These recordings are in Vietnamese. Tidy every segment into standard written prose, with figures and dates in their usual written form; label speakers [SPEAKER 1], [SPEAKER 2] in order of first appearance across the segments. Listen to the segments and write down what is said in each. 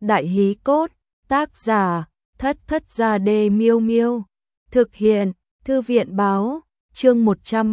[SPEAKER 1] Đại hí cốt, tác giả, Thất Thất Gia Đê Miêu Miêu. Thực hiện, Thư viện báo, chương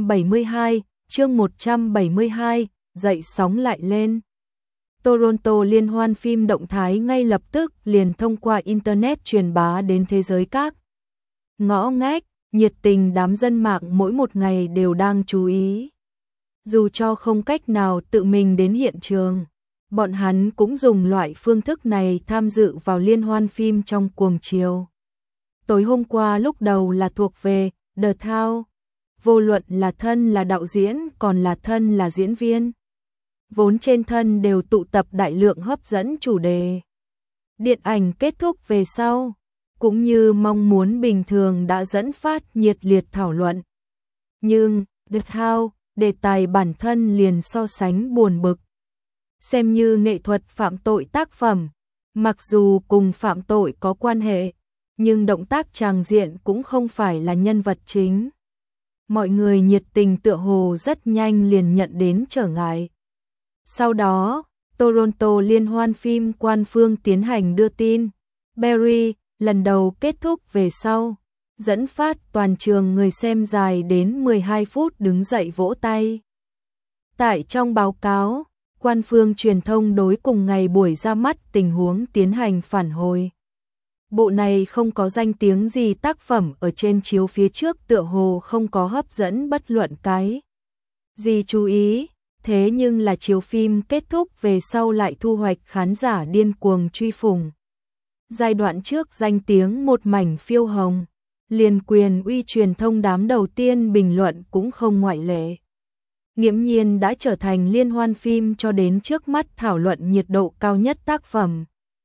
[SPEAKER 1] 172, dậy sóng lại lên. Toronto liên hoan phim động thái ngay lập tức liền thông qua Internet truyền bá đến thế giới các ngõ ngách, nhiệt tình đám dân mạng mỗi một ngày đều đang chú ý. Dù cho không cách nào tự mình đến hiện trường, bọn hắn cũng dùng loại phương thức này tham dự vào liên hoan phim trong cuồng chiều. Tối hôm qua lúc đầu là thuộc về The Thao, vô luận là thân là đạo diễn còn là thân là diễn viên. Vốn trên thân đều tụ tập đại lượng hấp dẫn chủ đề. Điện ảnh kết thúc về sau, cũng như mong muốn bình thường đã dẫn phát nhiệt liệt thảo luận. Nhưng, The Thao, đề tài bản thân liền so sánh buồn bực. Xem như nghệ thuật phạm tội tác phẩm, mặc dù cùng phạm tội có quan hệ, nhưng động tác tràng diện cũng không phải là nhân vật chính. Mọi người nhiệt tình tựa hồ rất nhanh liền nhận đến trở ngại. Sau đó, Toronto liên hoan phim quan phương tiến hành đưa tin, Barry lần đầu kết thúc về sau, dẫn phát toàn trường người xem dài đến 12 phút đứng dậy vỗ tay. Tại trong báo cáo, quan phương truyền thông đối cùng ngày buổi ra mắt tình huống tiến hành phản hồi. Bộ này không có danh tiếng gì, tác phẩm ở trên chiếu phía trước tựa hồ không có hấp dẫn bất luận cái gì chú ý, thế nhưng là chiếu phim kết thúc về sau lại thu hoạch khán giả điên cuồng truy phủng. Giai đoạn trước danh tiếng một mảnh phiêu hồng, liền quyền uy truyền thông đám đầu tiên bình luận cũng không ngoại lệ. Nghiễm nhiên đã trở thành liên hoan phim cho đến trước mắt thảo luận nhiệt độ cao nhất tác phẩm.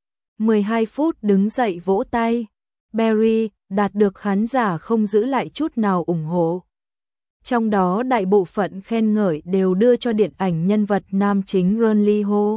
[SPEAKER 1] 12 phút đứng dậy vỗ tay, Barry đạt được khán giả không giữ lại chút nào ủng hộ. Trong đó đại bộ phận khen ngợi đều đưa cho điện ảnh nhân vật nam chính Ron Lee Ho.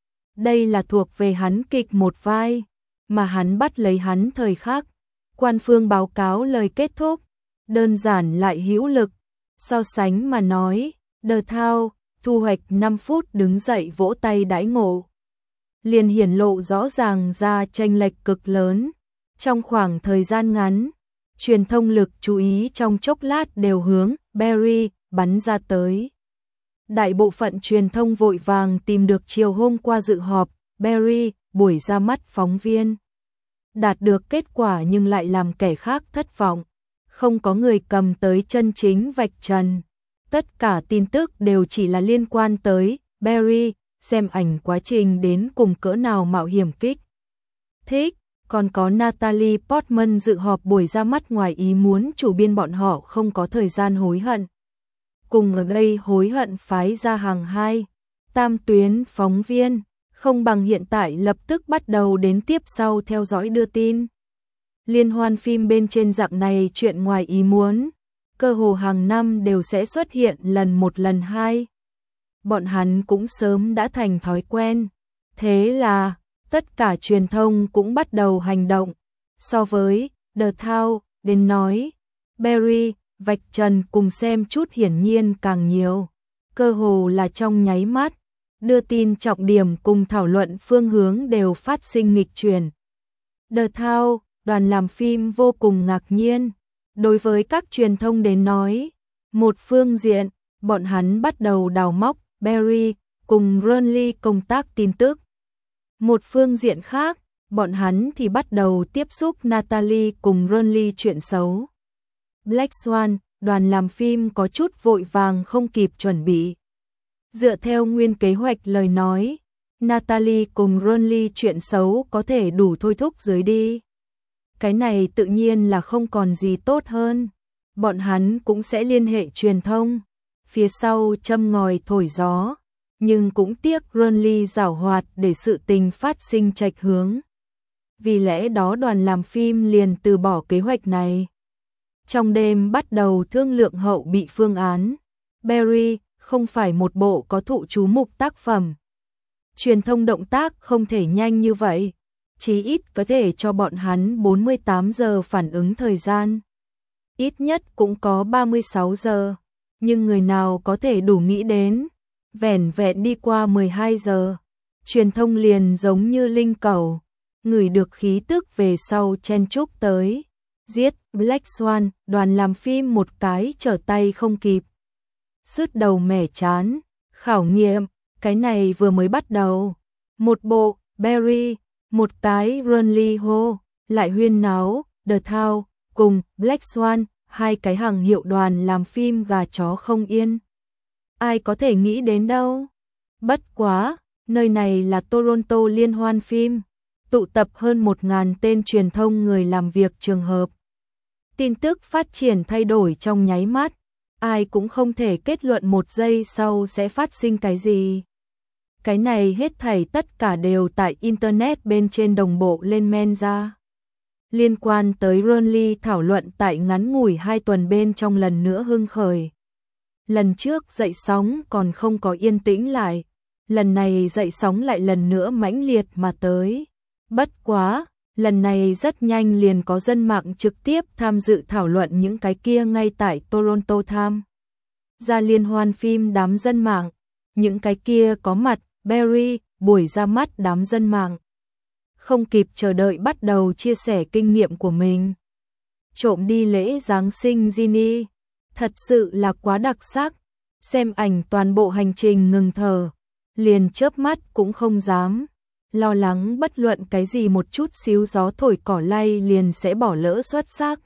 [SPEAKER 1] Đây là thuộc về hắn kịch một vai, mà hắn bắt lấy hắn thời khắc. Quan phương báo cáo lời kết thúc, đơn giản lại hữu lực, so sánh mà nói, The Thao, thu hoạch 5 phút đứng dậy vỗ tay đãi ngộ. Liền hiển lộ rõ ràng ra chênh lệch cực lớn. Trong khoảng thời gian ngắn, truyền thông lực chú ý trong chốc lát đều hướng Barry bắn ra tới. Đại bộ phận truyền thông vội vàng tìm được chiều hôm qua dự họp Barry buổi ra mắt phóng viên. Đạt được kết quả nhưng lại làm kẻ khác thất vọng. Không có người cầm tới chân chính vạch trần. Tất cả tin tức đều chỉ là liên quan tới Barry, xem ảnh quá trình đến cùng cỡ nào mạo hiểm kích thích. Còn có Natalie Portman dự họp buổi ra mắt ngoài ý muốn chủ biên bọn họ không có thời gian hối hận. Cùng ở đây hối hận phái ra hàng 2, tam tuyến phóng viên, không bằng hiện tại lập tức bắt đầu đến tiếp sau theo dõi đưa tin. Liên hoan phim bên trên dạng này chuyện ngoài ý muốn, cơ hồ hàng năm đều sẽ xuất hiện lần 1 lần 2. Bọn hắn cũng sớm đã thành thói quen, thế là tất cả truyền thông cũng bắt đầu hành động. So với The Thao đến nói, Barry vạch trần cùng xem chút hiển nhiên càng nhiều, cơ hồ là trong nháy mắt, đưa tin trọng điểm cùng thảo luận phương hướng đều phát sinh nghịch chuyển. The Thao, đoàn làm phim vô cùng ngạc nhiên, đối với các truyền thông đến nói, một phương diện, bọn hắn bắt đầu đào móc Barry cùng Ron Lee công tác tin tức. Một phương diện khác, bọn hắn thì bắt đầu tiếp xúc Natalie cùng Ron Lee chuyện xấu. Black Swan, đoàn làm phim có chút vội vàng không kịp chuẩn bị. Dựa theo nguyên kế hoạch lời nói, Natalie cùng Ron Lee chuyện xấu có thể đủ thôi thúc dưới đi. Cái này tự nhiên là không còn gì tốt hơn. Bọn hắn cũng sẽ liên hệ truyền thông, phía sau châm ngòi thổi gió. Nhưng cũng tiếc Ron Lee giảo hoạt để sự tình phát sinh chệch hướng. Vì lẽ đó đoàn làm phim liền từ bỏ kế hoạch này. Trong đêm bắt đầu thương lượng hậu bị phương án. Barry không phải một bộ có thụ chú mục tác phẩm. Truyền thông động tác không thể nhanh như vậy, chí ít có thể cho bọn hắn 48 giờ phản ứng thời gian. Ít nhất cũng có 36 giờ, nhưng người nào có thể đủ nghĩ đến. Vẻn vẹn đi qua 12 giờ, truyền thông liền giống như linh cầu, ngửi được khí tức về sau chen chúc tới. Giết Black Swan, đoàn làm phim một cái trở tay không kịp. Sứt đầu mẻ chán, khảo nghiệm, cái này vừa mới bắt đầu. Một bộ, Barry, một cái Runly Ho, lại huyên náo, The Town, cùng Black Swan, hai cái hàng hiệu đoàn làm phim gà chó không yên. Ai có thể nghĩ đến đâu. Bất quá, nơi này là Toronto liên hoan phim, tụ tập hơn 1.000 tên truyền thông người làm việc trường hợp. Tin tức phát triển thay đổi trong nháy mắt, ai cũng không thể kết luận một giây sau sẽ phát sinh cái gì. Cái này hết thảy tất cả đều tại Internet bên trên đồng bộ lên men ra. Liên quan tới Runly thảo luận tại ngắn ngủi 2 tuần bên trong lần nữa hưng khởi. Lần trước dậy sóng còn không có yên tĩnh lại, lần này dậy sóng lại lần nữa mãnh liệt mà tới. Bất quá, lần này rất nhanh liền có dân mạng trực tiếp tham dự thảo luận những cái kia ngay tại Toronto tham. Ra liên hoan phim đám dân mạng, những cái kia có mặt, Barry, buổi ra mắt đám dân mạng. Không kịp chờ đợi bắt đầu chia sẻ kinh nghiệm của mình. Trộm đi lễ Giáng sinh Ginny, thật sự là quá đặc sắc, xem ảnh toàn bộ hành trình ngừng thở, liền chớp mắt cũng không dám. Lo lắng bất luận cái gì một chút xíu gió thổi cỏ lay liền sẽ bỏ lỡ xuất sắc.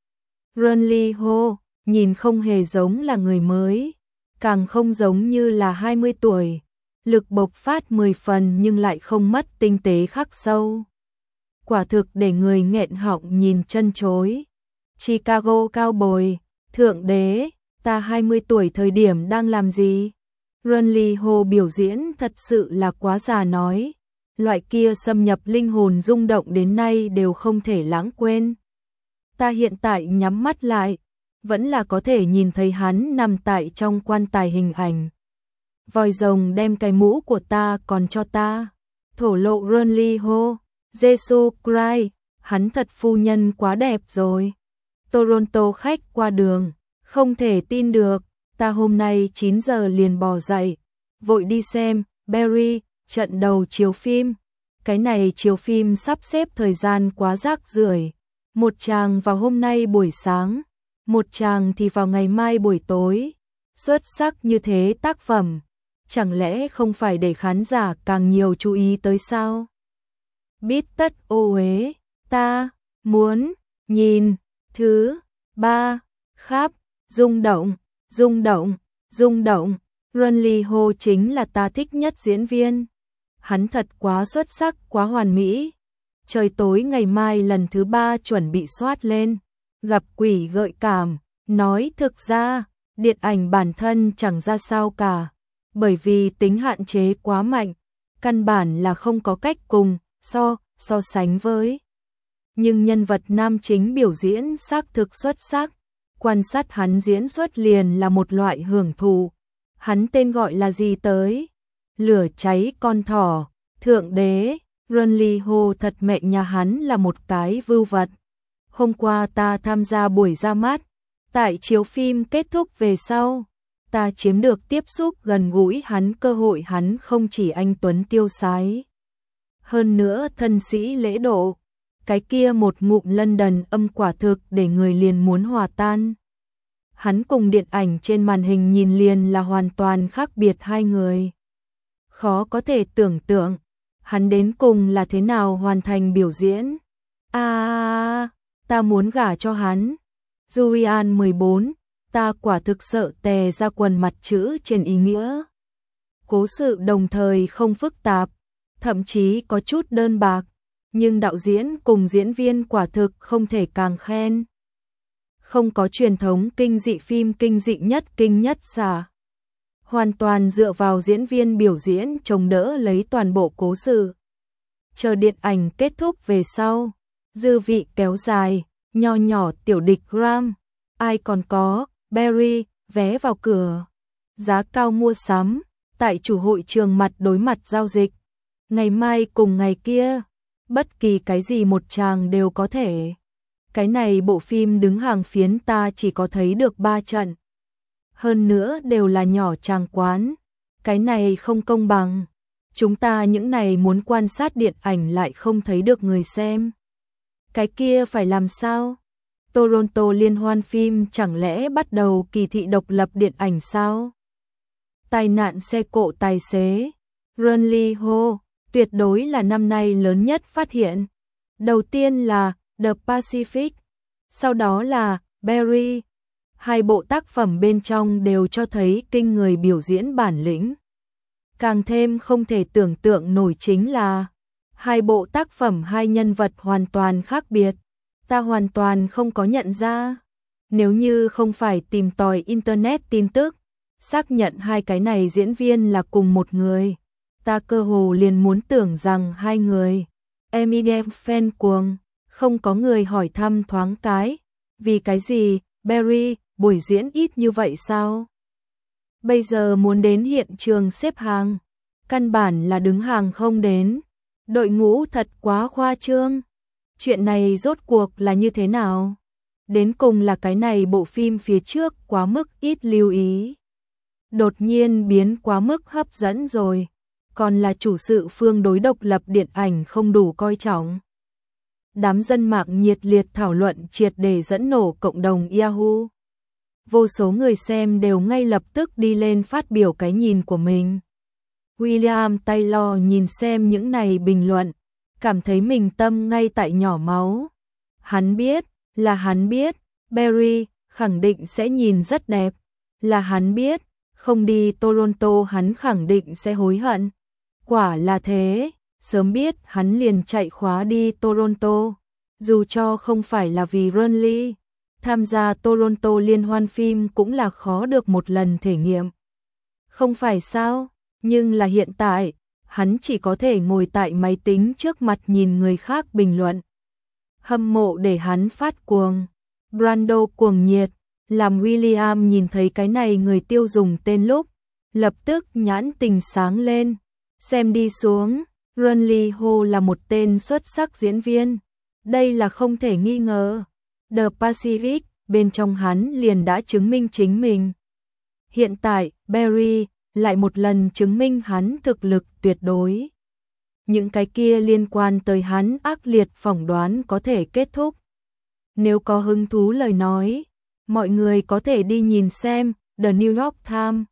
[SPEAKER 1] Runly Ho, nhìn không hề giống là người mới, càng không giống như là 20 tuổi, lực bộc phát 10 phần nhưng lại không mất tinh tế khắc sâu. Quả thực để người nghẹn họng nhìn chân chối. Chicago Cowboy, thượng đế, ta 20 tuổi thời điểm đang làm gì? Runly Ho biểu diễn thật sự là quá già nói. Loại kia xâm nhập linh hồn rung động đến nay đều không thể lãng quên. Ta hiện tại nhắm mắt lại, vẫn là có thể nhìn thấy hắn nằm tại trong quan tài hình ảnh. Vòi rồng đem cái mũ của ta còn cho ta. Thổ lộ Runly Ho, Jesus Christ, hắn thật phu nhân quá đẹp rồi. Toronto khách qua đường, không thể tin được, ta hôm nay 9 giờ liền bò dậy, vội đi xem, Barry, trận đầu chiếu phim. Cái này chiếu phim sắp xếp thời gian quá rác rưởi. Một chàng vào hôm nay buổi sáng, một chàng thì vào ngày mai buổi tối. Xuất sắc như thế tác phẩm, chẳng lẽ không phải để khán giả càng nhiều chú ý tới sao? Bít tất ô uế, ta muốn nhìn. Thứ 3, khắp, rung động, rung động, rung động. Runly Ho chính là ta thích nhất diễn viên. Hắn thật quá xuất sắc, quá hoàn mỹ. Trời tối ngày mai lần thứ 3 chuẩn bị soát lên. Gặp quỷ gợi cảm, nói thực ra, điện ảnh bản thân chẳng ra sao cả. Bởi vì tính hạn chế quá mạnh, căn bản là không có cách cùng, so sánh với. Nhưng nhân vật nam chính biểu diễn xác thực xuất sắc. Quan sát hắn diễn xuất liền là một loại hưởng thụ. Hắn tên gọi là gì tới? Lửa cháy con thỏ, thượng đế, Runly Ho thật mẹ nhà hắn là một cái vưu vật. Hôm qua ta tham gia buổi ra mắt, tại chiếu phim kết thúc về sau, ta chiếm được tiếp xúc gần gũi hắn, cơ hội hắn không chỉ anh tuấn tiêu sái, hơn nữa thân sĩ lễ độ, cái kia một ngụm London âm quả thực để người liền muốn hòa tan. Hắn cùng điện ảnh trên màn hình nhìn liền là hoàn toàn khác biệt hai người. Khó có thể tưởng tượng, hắn đến cùng là thế nào hoàn thành biểu diễn. Ta muốn gả cho hắn. Julian 14, ta quả thực sợ tè ra quần mặt chữ trên ý nghĩa. Cố sự đồng thời không phức tạp, thậm chí có chút đơn bạc, nhưng đạo diễn cùng diễn viên quả thực không thể càng khen. Không có truyền thống kinh dị phim kinh dị nhất kinh nhất xả. Hoàn toàn dựa vào diễn viên biểu diễn chống đỡ lấy toàn bộ cố sự. Chờ điện ảnh kết thúc về sau, dư vị kéo dài, nho nhỏ tiểu địch Gram, ai còn có, Barry, vé vào cửa. Giá cao mua sắm, tại chủ hội trường mặt đối mặt giao dịch. Ngày mai cùng ngày kia, bất kỳ cái gì một chàng đều có thể. Cái này bộ phim đứng hàng phiến ta chỉ có thấy được 3 trận. Hơn nữa đều là nhỏ chàng quán. Cái này không công bằng. chúng ta những này muốn quan sát điện ảnh lại không thấy được người xem. Cái kia phải làm sao? Toronto liên hoan phim chẳng lẽ bắt đầu kỳ thị độc lập điện ảnh sao? Tai nạn xe cộ tài xế, Burnley Ho, tuyệt đối là năm nay lớn nhất phát hiện. Đầu tiên là The Pacific, sau đó là Barry. Hai bộ tác phẩm bên trong đều cho thấy kinh người biểu diễn bản lĩnh. Càng thêm không thể tưởng tượng nổi chính là hai bộ tác phẩm hai nhân vật hoàn toàn khác biệt. Ta hoàn toàn không có nhận ra. Nếu như không phải tìm tòi internet tin tức, xác nhận hai cái này diễn viên là cùng một người, ta cơ hồ liền muốn tưởng rằng hai người. Eminem fan cuồng, không có người hỏi thăm thoáng cái. Vì cái gì, Barry, buổi diễn ít như vậy sao? Bây giờ muốn đến hiện trường xếp hàng, căn bản là đứng hàng không đến. Đội ngũ thật quá khoa trương. Chuyện này rốt cuộc là như thế nào? Đến cùng là cái này bộ phim phía trước quá mức ít lưu ý. Đột nhiên biến quá mức hấp dẫn rồi. Còn là chủ sự phương đối độc lập điện ảnh không đủ coi trọng. Đám dân mạng nhiệt liệt thảo luận triệt để dẫn nổ cộng đồng Yahoo. Vô số người xem đều ngay lập tức đi lên phát biểu cái nhìn của mình. William Taylor nhìn xem những này bình luận, cảm thấy mình tâm ngay tại nhỏ máu. Hắn biết, Barry khẳng định sẽ nhìn rất đẹp. Là hắn biết, không đi Toronto hắn khẳng định sẽ hối hận. Quả là thế, sớm biết hắn liền chạy khóa đi Toronto. Dù cho không phải là vì Burnley, tham gia Toronto liên hoan phim cũng là khó được một lần thể nghiệm. Không phải sao, nhưng là hiện tại, hắn chỉ có thể ngồi tại máy tính trước mặt nhìn người khác bình luận. Hâm mộ để hắn phát cuồng. Brando cuồng nhiệt, làm William nhìn thấy cái này người tiêu dùng tên lúc, lập tức nhãn tình sáng lên. Xem đi xuống, Burnley Ho là một tên xuất sắc diễn viên. Đây là không thể nghi ngờ. The Pacific, bên trong hắn liền đã chứng minh chính mình. Hiện tại, Barry lại một lần chứng minh hắn thực lực tuyệt đối. Những cái kia liên quan tới hắn ác liệt phỏng đoán có thể kết thúc. Nếu có hứng thú lời nói, mọi người có thể đi nhìn xem The New York Times,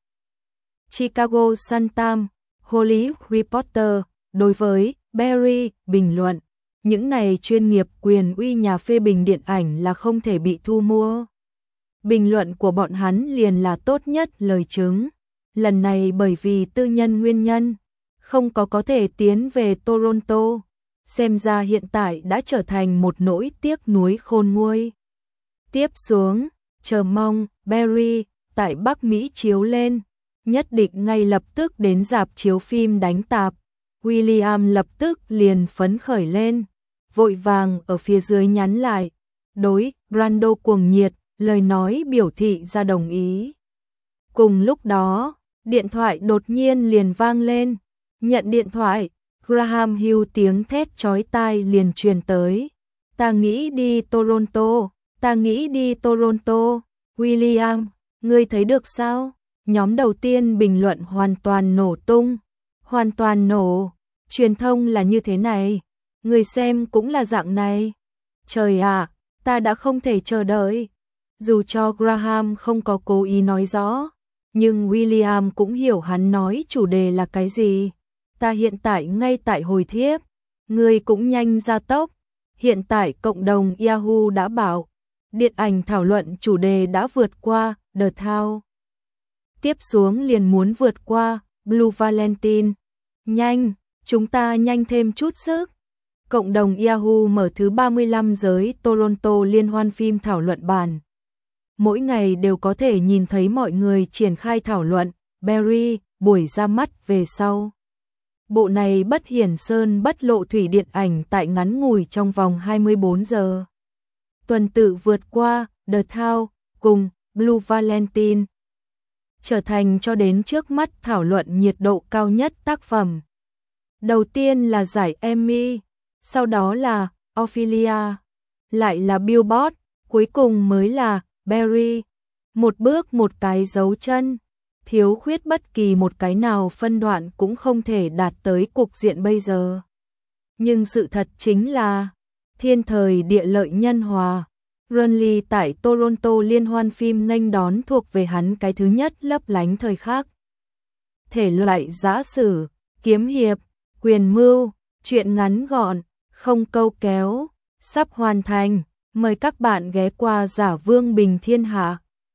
[SPEAKER 1] Chicago Sun-Times, Hollywood Reporter. Đối với Barry, bình luận, những này chuyên nghiệp quyền uy nhà phê bình điện ảnh là không thể bị thu mua. Bình luận của bọn hắn liền là tốt nhất lời chứng. Lần này bởi vì tư nhân nguyên nhân, không có thể tiến về Toronto. Xem ra hiện tại đã trở thành một nỗi tiếc nuối khôn nguôi. Tiếp xuống, chờ mong Barry tại Bắc Mỹ chiếu lên, nhất định ngay lập tức đến rạp chiếu phim đánh tạp. William lập tức liền phấn khởi lên, vội vàng ở phía dưới nhắn lại. Đối Brando cuồng nhiệt, lời nói biểu thị ra đồng ý. Cùng lúc đó, điện thoại đột nhiên liền vang lên. Nhận điện thoại, Graham Hill tiếng thét chói tai liền truyền tới. Ta nghĩ đi Toronto, ta nghĩ đi Toronto. William, ngươi thấy được sao? Nhóm đầu tiên bình luận hoàn toàn nổ tung. Hoàn toàn nổ. Truyền thông là như thế này. Người xem cũng là dạng này. Trời ạ, ta đã không thể chờ đợi. Dù cho Graham không có cố ý nói rõ, nhưng William cũng hiểu hắn nói chủ đề là cái gì. Ta hiện tại ngay tại hồi thiếp. Người cũng nhanh ra tốc. Hiện tại cộng đồng Yahoo đã bảo, điện ảnh thảo luận chủ đề đã vượt qua The Thao. Tiếp xuống liền muốn vượt qua Blue Valentine. Nhanh, chúng ta nhanh thêm chút sức. Cộng đồng Yahoo mở thứ 35 giới Toronto liên hoan phim thảo luận bản. Mỗi ngày đều có thể nhìn thấy mọi người triển khai thảo luận. Barry, buổi ra mắt về sau. Bộ này bất hiển sơn bất lộ thủy điện ảnh tại ngắn ngủi trong vòng 24 giờ. Tuần tự vượt qua The Thao cùng Blue Valentine. Trở thành cho đến trước mắt thảo luận nhiệt độ cao nhất tác phẩm. Đầu tiên là giải Emmy, sau đó là Ophelia, lại là Billboard, cuối cùng mới là Barry. Một bước một cái dấu chân. thiếu khuyết bất kỳ một cái nào phân đoạn cũng không thể đạt tới cục diện bây giờ. Nhưng sự thật chính là thiên thời địa lợi nhân hòa. Burnley tại Toronto liên hoan phim nghênh đón thuộc về hắn cái thứ nhất lấp lánh thời khắc. Thể loại giã sử, kiếm hiệp, quyền mưu, truyện ngắn gọn, không câu kéo, sắp hoàn thành. Mời các bạn ghé qua Giả Vương Bình Thiên Hạ.